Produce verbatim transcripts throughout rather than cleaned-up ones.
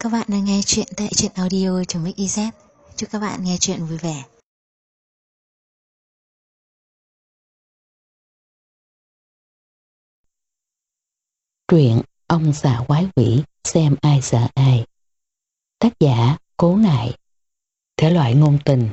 Các bạn đang nghe chuyện tại truyện audio.mix.iz. Chúc các bạn nghe chuyện vui vẻ. Truyện Ông xà quái quỷ xem ai sợ ai. Tác giả Cố Nại. Thể loại ngôn tình.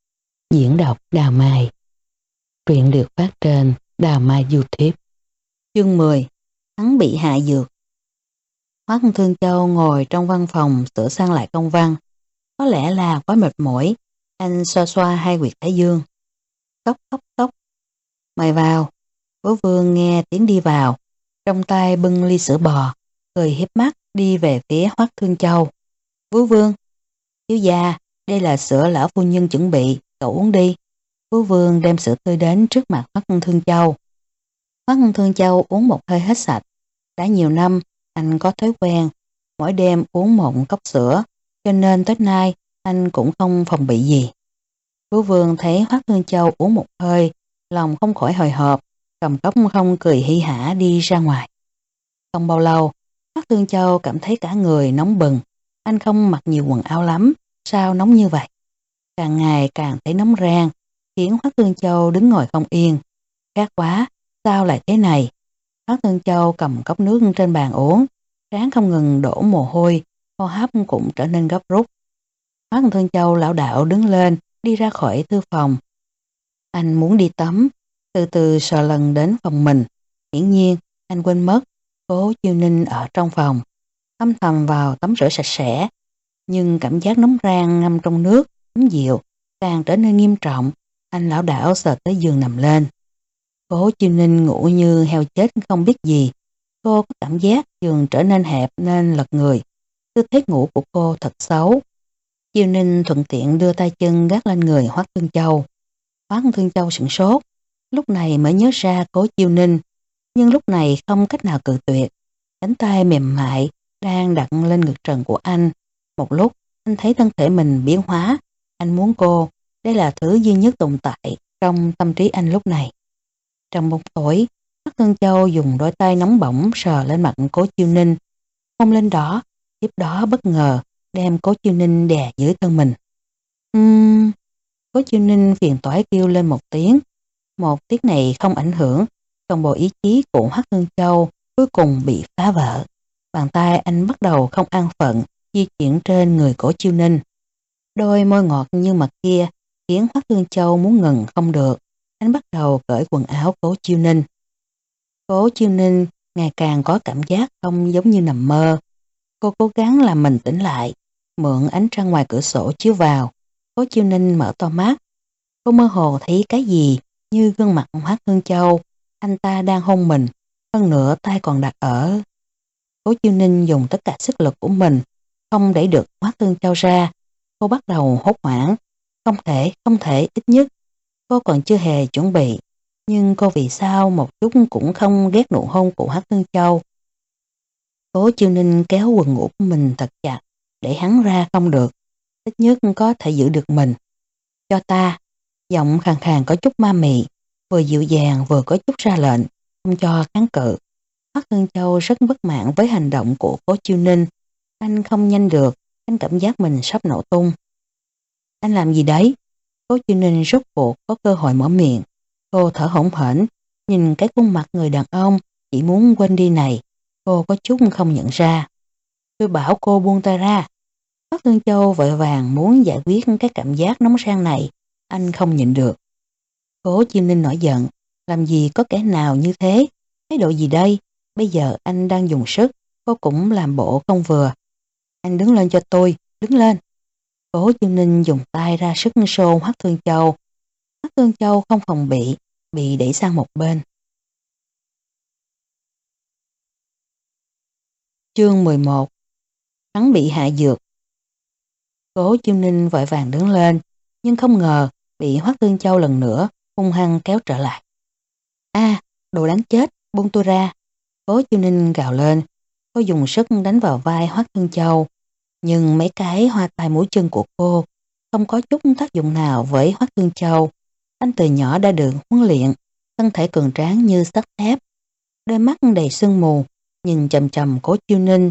Diễn đọc Đào Mai. Truyện được phát trên Đào Mai YouTube. Chương mười. Hắn bị hạ dược. Hoắc Thương Châu ngồi trong văn phòng sửa sang lại công văn. Có lẽ là quá mệt mỏi, anh xoa xoa hai huyệt thái dương. Cốc cốc cốc. Mời vào. Bố Vương nghe tiếng đi vào, trong tay bưng ly sữa bò, cười hiếp mắt đi về phía Hoắc Thương Châu. Bố Vương, thiếu gia, đây là sữa lão phu nhân chuẩn bị, cậu uống đi. Bố Vương đem sữa tươi đến trước mặt Hoắc Thương Châu. Hoắc Thương Châu uống một hơi hết sạch. Đã nhiều năm, anh có thói quen, mỗi đêm uống một cốc sữa, cho nên tới nay anh cũng không phòng bị gì. Bố Vương thấy Hoắc Thương Châu uống một hơi, lòng không khỏi hồi hộp, cầm cốc không cười hi hả đi ra ngoài. Không bao lâu, Hoắc Thương Châu cảm thấy cả người nóng bừng. Anh không mặc nhiều quần áo lắm, sao nóng như vậy? Càng ngày càng thấy nóng rang, khiến Hoắc Thương Châu đứng ngồi không yên. Khát quá, sao lại thế này? Hoắc Thương Châu cầm cốc nước trên bàn uống, trán không ngừng đổ mồ hôi, hô hấp cũng trở nên gấp rút. Hoắc Thương Châu lảo đảo đứng lên, đi ra khỏi thư phòng. Anh muốn đi tắm, từ từ sờ lần đến phòng mình. Hiển nhiên, anh quên mất Cố Chiêu Ninh ở trong phòng. Âm thầm vào tắm rửa sạch sẽ, nhưng cảm giác nóng rang ngâm trong nước, ấm dịu, càng trở nên nghiêm trọng. Anh lảo đảo sờ tới giường nằm lên. Cố Chiêu Ninh ngủ như heo chết không biết gì. Cô có cảm giác giường trở nên hẹp nên lật người. Tư thế ngủ của cô thật xấu. Chiêu Ninh thuận tiện đưa tay chân gác lên người Hoắc Thương Châu. Hoắc Thương Châu sửng sốt, lúc này mới nhớ ra Cố Chiêu Ninh, nhưng lúc này không cách nào cự tuyệt. Cánh tay mềm mại đang đặt lên ngực trần của anh. Một lúc, anh thấy thân thể mình biến hóa. Anh muốn cô, đây là thứ duy nhất tồn tại trong tâm trí anh lúc này. Trong bóng tối, Hoắc Thương Châu dùng đôi tay nóng bỏng sờ lên mặt Cố Chiêu Ninh. Hôn lên đó, tiếp đó bất ngờ đem Cố Chiêu Ninh đè dưới thân mình. Uhm... Cố Chiêu Ninh phiền toái kêu lên một tiếng. Một tiếng này không ảnh hưởng, toàn bộ ý chí của Hoắc Thương Châu cuối cùng bị phá vỡ. Bàn tay anh bắt đầu không an phận, di chuyển trên người Cố Chiêu Ninh. Đôi môi ngọt như mật kia khiến Hoắc Thương Châu muốn ngừng không được. Anh bắt đầu cởi quần áo Cố Chiêu Ninh. Cố Chiêu Ninh ngày càng có cảm giác không giống như nằm mơ. Cô cố gắng làm mình tỉnh lại, mượn ánh trăng ngoài cửa sổ chiếu vào. Cố Chiêu Ninh mở to mắt. Cô mơ hồ thấy cái gì như gương mặt Hoắc Thương Châu. Anh ta đang hôn mình, hơn nữa tay còn đặt ở. Cố Chiêu Ninh dùng tất cả sức lực của mình, không đẩy được Hoắc Thương Châu ra. Cô bắt đầu hốt hoảng. Không thể, không thể, ít nhất cô còn chưa hề chuẩn bị. Nhưng cô vì sao một chút cũng không ghét nụ hôn của Hoắc Thương Châu. Cố Chiêu Ninh kéo quần ngủ của mình thật chặt, để hắn ra không được. Ít nhất có thể giữ được mình. Cho ta, giọng khàn khàn có chút ma mị, vừa dịu dàng vừa có chút ra lệnh, không cho kháng cự. Hoắc Thương Châu rất bất mãn với hành động của Cố Chiêu Ninh. Anh không nhanh được, anh cảm giác mình sắp nổ tung. Anh làm gì đấy? Cố Chiêu Ninh rốt cuộc có cơ hội mở miệng. Cô thở hổn hển, nhìn cái khuôn mặt người đàn ông chỉ muốn quên đi này, cô có chút không nhận ra. Tôi bảo cô buông tay ra. Hoắc Thương Châu vội vàng muốn giải quyết cái cảm giác nóng rang này, anh không nhịn được. Cố Chiêu Ninh nổi giận, làm gì có kẻ nào như thế, thái độ gì đây, bây giờ anh đang dùng sức, cô cũng làm bộ không vừa. Anh đứng lên cho tôi, đứng lên. Cố Chiêu Ninh dùng tay ra sức xô Hoắc Thương Châu. Hoắc Thương Châu không phòng bị, bị đẩy sang một bên. Chương mười một. Hắn bị hạ dược. Cố Chiêu Ninh vội vàng đứng lên, nhưng không ngờ bị Hoắc Thương Châu lần nữa hung hăng kéo trở lại. A, đồ đáng chết, buông tôi ra. Cố Chiêu Ninh gào lên. Cô dùng sức đánh vào vai Hoắc Thương Châu, nhưng mấy cái hoa tai mũi chân của cô không có chút tác dụng nào với Hoắc Thương Châu. Anh từ nhỏ đã được huấn luyện, thân thể cường tráng như sắt thép, đôi mắt đầy sương mù, nhìn chằm chằm Cố Chiêu Ninh,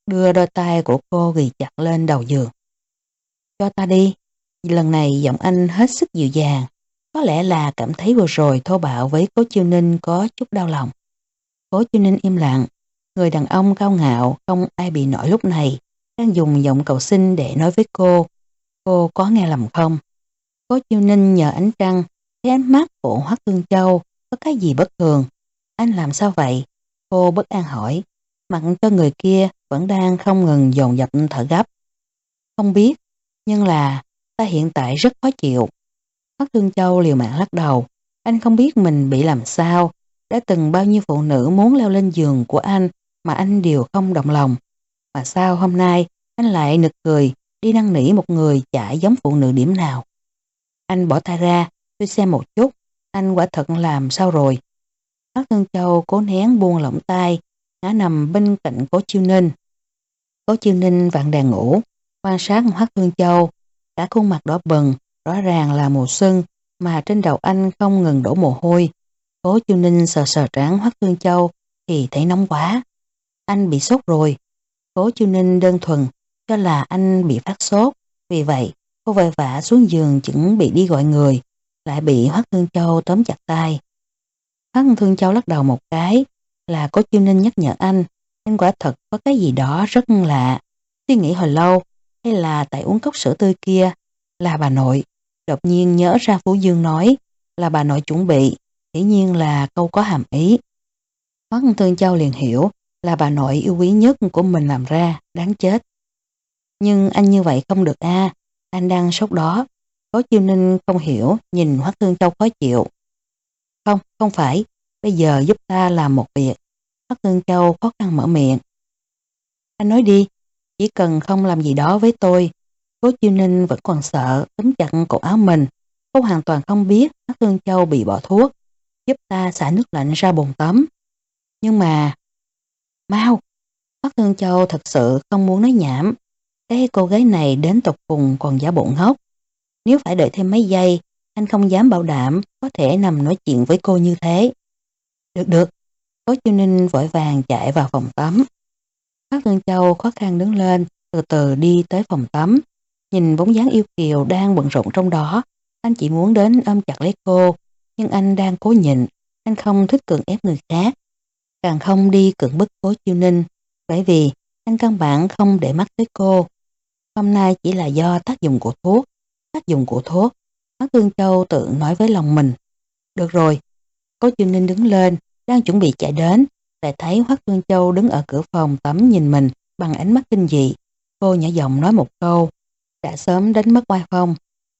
đưa đôi tay của cô ghì chặt lên đầu giường. Cho ta đi. Lần này giọng anh hết sức dịu dàng. Có lẽ là cảm thấy vừa rồi thô bạo với Cố Chiêu Ninh có chút đau lòng. Cố Chiêu Ninh im lặng. Người đàn ông cao ngạo không ai bị nổi lúc này đang dùng giọng cầu xin để nói với cô. Cô có nghe lầm không? Cố Chiêu Ninh nhờ ánh trăng, thấy ánh mắt của Hoắc Thương Châu có cái gì bất thường. Anh làm sao vậy? Cô bất an hỏi, mặc cho người kia vẫn đang không ngừng dồn dập thở gấp. Không biết, nhưng là ta hiện tại rất khó chịu. Hoắc Thương Châu liều mạng lắc đầu. Anh không biết mình bị làm sao. Đã từng bao nhiêu phụ nữ muốn leo lên giường của anh mà anh đều không động lòng. Mà sao hôm nay anh lại nực cười đi năn nỉ một người chả giống phụ nữ điểm nào? Anh bỏ tay ra, tôi xem một chút. Anh quả thật làm sao rồi? Hoắc Thương Châu cố nén buông lỏng tay, ngã nằm bên cạnh Cố Chiêu Ninh. Cố Chiêu Ninh vặn đèn ngủ, quan sát Hoắc Thương Châu, cả khuôn mặt đỏ bừng, rõ ràng là mùa xuân, mà trên đầu anh không ngừng đổ mồ hôi. Cố Chiêu Ninh sờ sờ trán Hoắc Thương Châu thì thấy nóng quá. Anh bị sốt rồi. Cố Chiêu Ninh đơn thuần cho là anh bị phát sốt, vì vậy cô vội vã xuống giường chuẩn bị đi gọi người, lại bị Hoắc Thương Châu tóm chặt tay. Hoắc Thương Châu lắc đầu một cái, là Cố Chiêu Ninh nhắc nhở anh, anh quả thật có cái gì đó rất lạ. Suy nghĩ hồi lâu, hay là tại uống cốc sữa tươi kia, là bà nội. Đột nhiên nhớ ra Phú Dương nói là bà nội chuẩn bị, hiển nhiên là câu có hàm ý. Hoắc Thương Châu liền hiểu là bà nội yêu quý nhất của mình làm ra, đáng chết. Nhưng anh như vậy không được a, anh đang sốt đó. Cố Chiêu Ninh không hiểu, nhìn Hoắc Thương Châu khó chịu. Không, không phải, bây giờ giúp ta làm một việc. Hoắc Thương Châu khó khăn mở miệng. Anh nói đi, chỉ cần không làm gì đó với tôi. Cố Chiêu Ninh vẫn còn sợ, túm chặt cổ áo mình. Cô hoàn toàn không biết Hoắc Thương Châu bị bỏ thuốc. Giúp ta xả nước lạnh ra bồn tắm. Nhưng mà... Mau! Hoắc Thương Châu thật sự không muốn nói nhảm. Cái cô gái này đến tột cùng còn giả bộ ngốc. Nếu phải đợi thêm mấy giây, anh không dám bảo đảm có thể nằm nói chuyện với cô như thế. Được được. Cố Chiêu Ninh vội vàng chạy vào phòng tắm. Hoắc Thương Châu khó khăn đứng lên, từ từ đi tới phòng tắm. Nhìn bóng dáng yêu kiều đang bận rộn trong đó, anh chỉ muốn đến ôm chặt lấy cô, nhưng anh đang cố nhịn, anh không thích cưỡng ép người khác, càng không đi cưỡng bức Cố Chiêu Ninh, bởi vì anh căn bản không để mắt tới cô. Hôm nay chỉ là do tác dụng của thuốc, tác dụng của thuốc. Hoắc Thương Châu tự nói với lòng mình. Được rồi. Cố Chiêu Ninh đứng lên, đang chuẩn bị chạy đến, lại thấy Hoắc Thương Châu đứng ở cửa phòng tắm nhìn mình bằng ánh mắt kinh dị. Cô nhỏ giọng nói một câu, đã sớm đánh mất oai phong.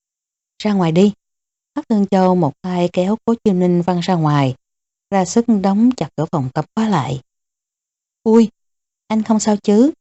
Ra ngoài đi. Hoắc Thương Châu một tay kéo Cố Chiêu Ninh văng ra ngoài, ra sức đóng chặt cửa phòng tắm khóa lại. Ui, anh không sao chứ?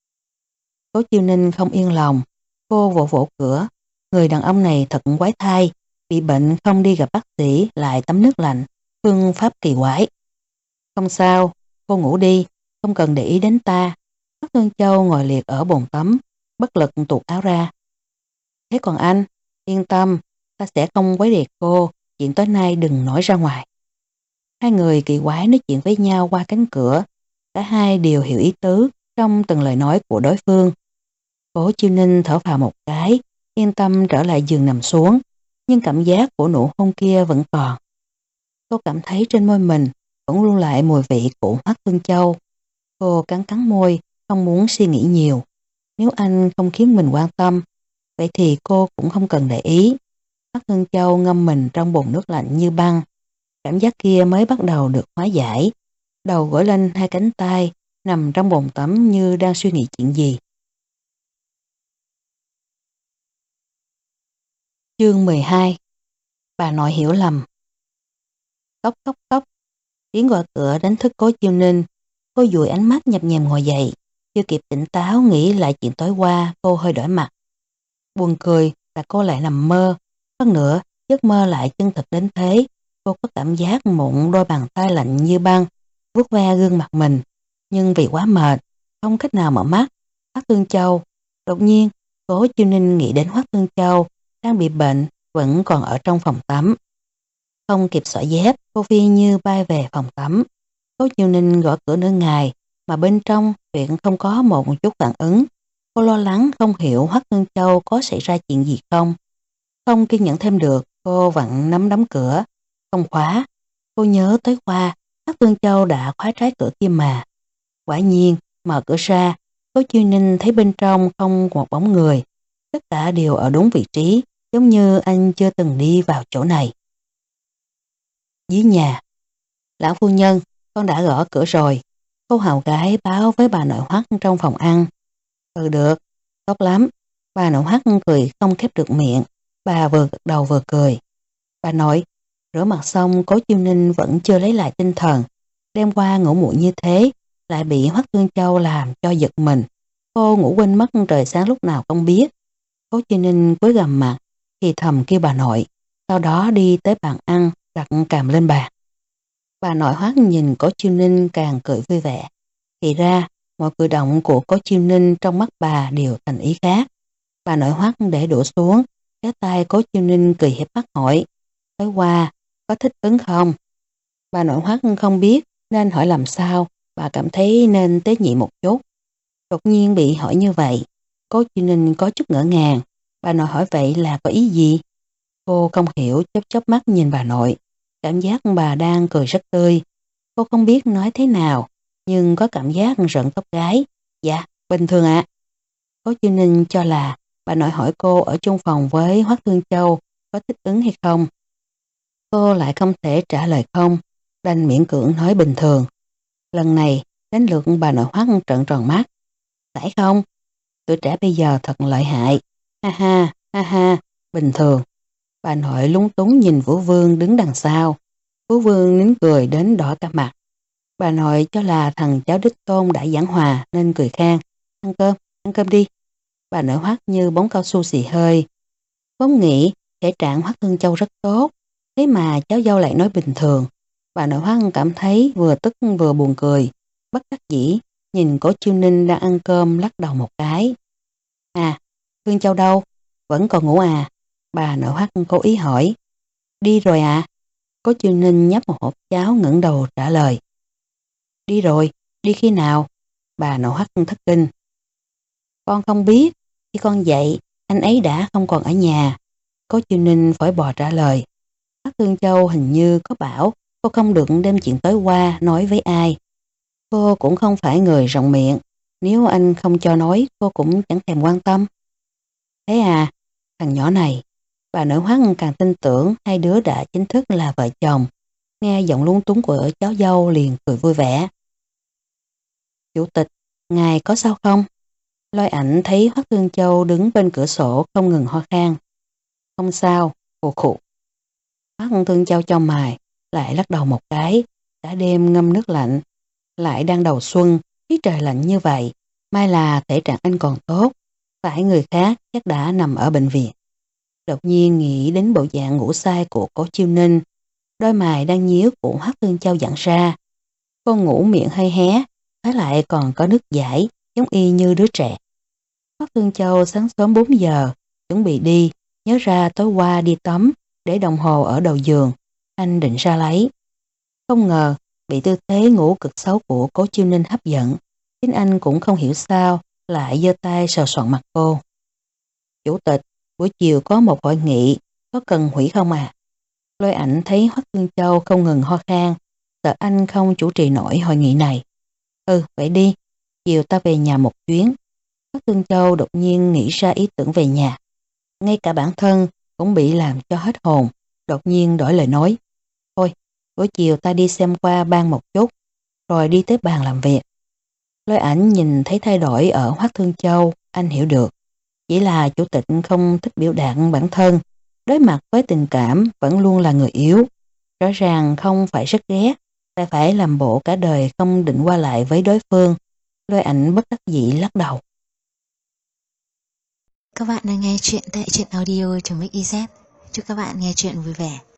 Cố Chiêu Ninh không yên lòng, cô vỗ vỗ cửa. Người đàn ông này thật quái thai, bị bệnh không đi gặp bác sĩ lại tắm nước lạnh, phương pháp kỳ quái. Không sao, cô ngủ đi, không cần để ý đến ta. Hoắc Thương Châu ngồi liệt ở bồn tắm, bất lực tuột áo ra. Thế còn anh, yên tâm, ta sẽ không quấy rầy cô, chuyện tối nay đừng nói ra ngoài. Hai người kỳ quái nói chuyện với nhau qua cánh cửa, cả hai đều hiểu ý tứ trong từng lời nói của đối phương. Cố Chiêu Ninh thở phào một cái, yên tâm trở lại giường nằm xuống, nhưng cảm giác của nụ hôn kia vẫn còn. Cô cảm thấy trên môi mình vẫn lưu lại mùi vị của Hoắc Thương Châu. Cô cắn cắn môi, không muốn suy nghĩ nhiều. Nếu anh không khiến mình quan tâm, vậy thì cô cũng không cần để ý. Hoắc Thương Châu ngâm mình trong bồn nước lạnh như băng. Cảm giác kia mới bắt đầu được hóa giải. Đầu gối lên hai cánh tay, nằm trong bồn tắm như đang suy nghĩ chuyện gì. Chương mười hai. Bà nội hiểu lầm. Cốc cốc cốc. Tiếng gọi cửa đánh thức Cố Chiêu Ninh. Cô dụi ánh mắt nhập nhèm ngồi dậy. Chưa kịp tỉnh táo nghĩ lại chuyện tối qua, cô hơi đổi mặt. Buồn cười là cô lại nằm mơ. Hơn nữa, giấc mơ lại chân thật đến thế. Cô có cảm giác một đôi bàn tay lạnh như băng vuốt ve gương mặt mình. Nhưng vì quá mệt, không cách nào mở mắt. Hoắc Thương Châu. Đột nhiên, Cố Chiêu Ninh nghĩ đến Hoắc Thương Châu đang bị bệnh, vẫn còn ở trong phòng tắm. Không kịp xỏ dép, cô phi như bay về phòng tắm. Cố Chiêu Ninh gõ cửa nửa ngày mà bên trong chuyện không có một chút phản ứng. Cô lo lắng không hiểu Hoắc Thương Châu có xảy ra chuyện gì không. Không kiên nhẫn thêm được, cô vặn nắm đóng cửa, không khóa. Cô nhớ tới qua, Hoắc Thương Châu đã khóa trái cửa kia mà. Quả nhiên, mở cửa ra, Cố Chiêu Ninh thấy bên trong không một bóng người. Tất cả đều ở đúng vị trí, giống như anh chưa từng đi vào chỗ này. Dưới nhà, lão phu nhân, con đã gõ cửa rồi. Cô hầu gái báo với bà nội Hoắc trong phòng ăn. Ừ được, tốt lắm. Bà nội Hoắc cười không khép được miệng. Bà vừa gật đầu vừa cười. Bà nội, rửa mặt xong Cố Chiêu Ninh vẫn chưa lấy lại tinh thần. Đêm qua ngủ muộn như thế, lại bị Hoắc Thương Châu làm cho giật mình. Cô ngủ quên mất trời sáng lúc nào không biết. Cố Chiêu Ninh cúi gằm mặt, thì thầm kêu bà nội, sau đó đi tới bàn ăn, đặt cằm lên bàn. Bà nội Hoắc nhìn Cố Chiêu Ninh càng cười vui vẻ. Thì ra, mọi cử động của Cố Chiêu Ninh trong mắt bà đều thành ý khác. Bà nội Hoắc để đũa xuống, kéo tay Cố Chiêu Ninh cười hiếp mắt hỏi, tối qua, có thích ứng không? Bà nội Hoắc không biết nên hỏi làm sao, bà cảm thấy nên tế nhị một chút. Đột nhiên bị hỏi như vậy, Cố Chiêu Ninh có chút ngỡ ngàng. Bà nội hỏi vậy là có ý gì? Cô không hiểu, chớp chớp mắt nhìn bà nội. Cảm giác bà đang cười rất tươi. Cô không biết nói thế nào, nhưng có cảm giác rợn tóc gáy. Dạ, bình thường ạ. Cố Chiêu Ninh cho là bà nội hỏi cô ở chung phòng với Hoắc Thương Châu có thích ứng hay không. Cô lại không thể trả lời không, đành miễn cưỡng nói bình thường. Lần này, đến lượt bà nội Hoắc trợn tròn mắt. Phải không? Tuổi trẻ bây giờ thật lợi hại. Ha ha, ha ha, bình thường. Bà nội lúng túng nhìn Vũ Vương đứng đằng sau. Vũ Vương nín cười đến đỏ cả mặt. Bà nội cho là thằng cháu đích tôn đã giảng hòa nên cười khan. Ăn cơm, ăn cơm đi. Bà nội Hoắc như bóng cao su xì hơi. Vốn nghĩ thể trạng Hoắc Thương Châu rất tốt, thế mà cháu dâu lại nói bình thường. Bà nội Hoắc cảm thấy vừa tức vừa buồn cười. Bất đắc dĩ, nhìn Cố Chiêu Ninh đang ăn cơm lắc đầu một cái. À, Thương Châu đâu? Vẫn còn ngủ à? Bà nội Hoắc cố ý hỏi. Đi rồi à? Cố Chiêu Ninh nhấp một hộp cháo ngẩng đầu trả lời. Đi rồi, đi khi nào? Bà nội Hoắc thất kinh. Con không biết, khi con dậy, anh ấy đã không còn ở nhà. Cố Chiêu Ninh phổi bò trả lời. Hoắc Thương Châu hình như có bảo cô không được đem chuyện tối qua nói với ai. Cô cũng không phải người rộng miệng, nếu anh không cho nói cô cũng chẳng thèm quan tâm. Thế à, thằng nhỏ này, bà nội Hoắc càng tin tưởng hai đứa đã chính thức là vợ chồng. Nghe giọng lúng túng của cháu dâu liền cười vui vẻ. Chủ tịch, ngài có sao không? Lôi Ảnh thấy Hoắc Thương Châu đứng bên cửa sổ không ngừng ho khan. Không sao, khụ khụ. Hoắc Thương Châu cho mày, lại lắc đầu một cái, cả đêm ngâm nước lạnh, lại đang đầu xuân, khí trời lạnh như vậy, may là thể trạng anh còn tốt, phải người khác chắc đã nằm ở bệnh viện. Đột nhiên nghĩ đến bộ dạng ngủ say của Cố Chiêu Ninh, đôi mày đang nhíu của Hoắc Thương Châu giãn ra. Cô ngủ miệng hơi hé, thế lại còn có nước dãi, giống y như đứa trẻ. Hoắc Thương Châu sáng sớm bốn giờ, chuẩn bị đi, nhớ ra tối qua đi tắm, để đồng hồ ở đầu giường, anh định ra lấy. Không ngờ, bị tư thế ngủ cực xấu của Cố Chiêu Ninh hấp dẫn, chính anh cũng không hiểu sao, lại giơ tay sờ soạn mặt cô. Chủ tịch, buổi chiều có một hội nghị, có cần hủy không à? Lôi Ảnh thấy Hoắc Thương Châu không ngừng ho khan, sợ anh không chủ trì nổi hội nghị này. Ừ, vậy đi, chiều ta về nhà một chuyến. Hoắc Thương Châu đột nhiên nghĩ ra ý tưởng về nhà. Ngay cả bản thân cũng bị làm cho hết hồn, đột nhiên đổi lời nói. Thôi, buổi chiều ta đi xem qua ban một chút, rồi đi tới bàn làm việc. Lôi Ảnh nhìn thấy thay đổi ở Hoắc Thương Châu, anh hiểu được. Chỉ là chủ tịch không thích biểu đạt bản thân, đối mặt với tình cảm vẫn luôn là người yếu. Rõ ràng không phải rất ghét, lại phải làm bộ cả đời không định qua lại với đối phương. Lôi Ảnh bất đắc dĩ lắc đầu. Các bạn đang nghe chuyện tại truyện audio.mixyz. Chúc các bạn nghe chuyện vui vẻ.